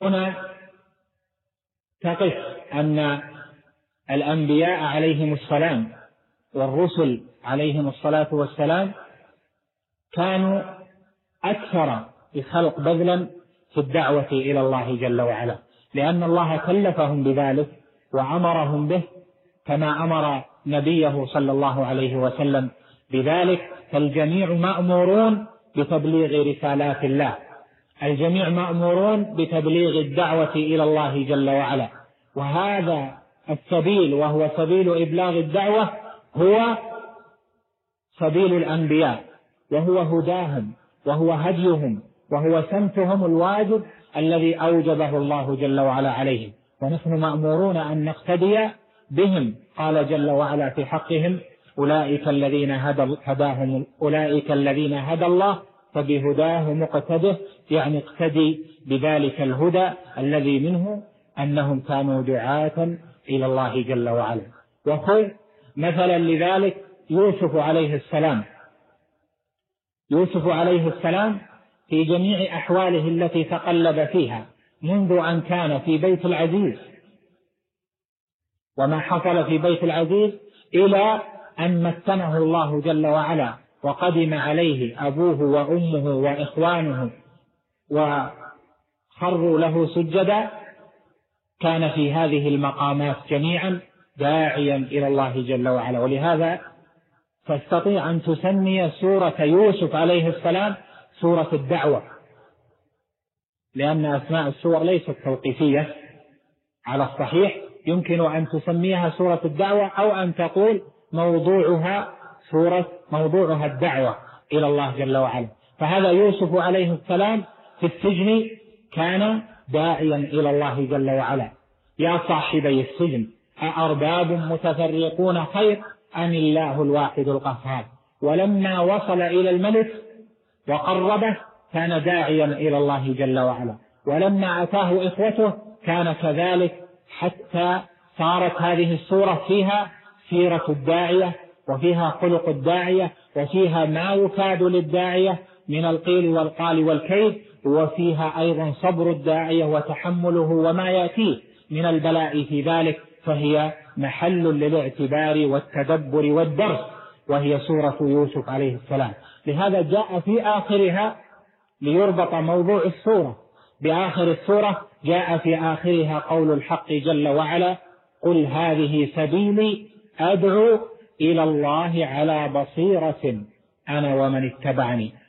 هنا تقف أن الأنبياء عليهم السلام والرسل عليهم الصلاة والسلام كانوا أكثر الخلق بذلا في الدعوة إلى الله جل وعلا، لأن الله كلفهم بذلك وأمرهم به كما أمر نبيه صلى الله عليه وسلم بذلك. فالجميع مأمورون بتبليغ رسالات الله، الجميع مأمورون بتبليغ الدعوة إلى الله جل وعلا، وهذا السبيل وهو سبيل إبلاغ الدعوة هو سبيل الأنبياء، وهو هداهم وهو هديهم وهو سمتهم الواجب الذي أوجبه الله جل وعلا عليهم، ونحن مأمورون أن نقتدي بهم. قال جل وعلا في حقهم أولئك الذين هدى الله فبهداه مقتده، يعني اقتدي بذلك الهدى الذي منه أنهم كانوا دعاة إلى الله جل وعلا. وخذ مثلا لذلك يوسف عليه السلام في جميع أحواله التي تقلب فيها منذ أن كان في بيت العزيز وما حصل في بيت العزيز إلى أن مكنه الله جل وعلا وقدم عليه أبوه وأمه وإخوانه وخروا له سجدا، كان في هذه المقامات جميعا داعيا إلى الله جل وعلا. ولهذا تستطيع أن تسمي سورة يوسف عليه السلام سورة الدعوة، لأن أسماء السور ليست توقيفية على الصحيح، يمكن أن تسميها سورة الدعوة أو أن تقول موضوعها الدعوة إلى الله جل وعلا. فهذا يوسف عليه السلام في السجن كان داعيا إلى الله جل وعلا. يا صاحبي السجن أأرباب متفرقون خير أم الله الواحد القهار. ولما وصل إلى الملك وقربه كان داعيا إلى الله جل وعلا، ولما أتاه إخوته كان كذلك، حتى صارت هذه السورة فيها سيرة الداعية وفيها خلق الداعية وفيها ما يفاد للداعية من القيل والقال والكيد، وفيها أيضا صبر الداعية وتحمله وما يأتيه من البلاء في ذلك، فهي محل للاعتبار والتدبر والدرس، وهي سورة يوسف عليه السلام. لهذا جاء في آخرها ليربط موضوع السورة بآخر السورة، جاء في آخرها قول الحق جل وعلا قل هذه سبيلي أدعو إلى الله على بصيرة أنا ومن اتبعني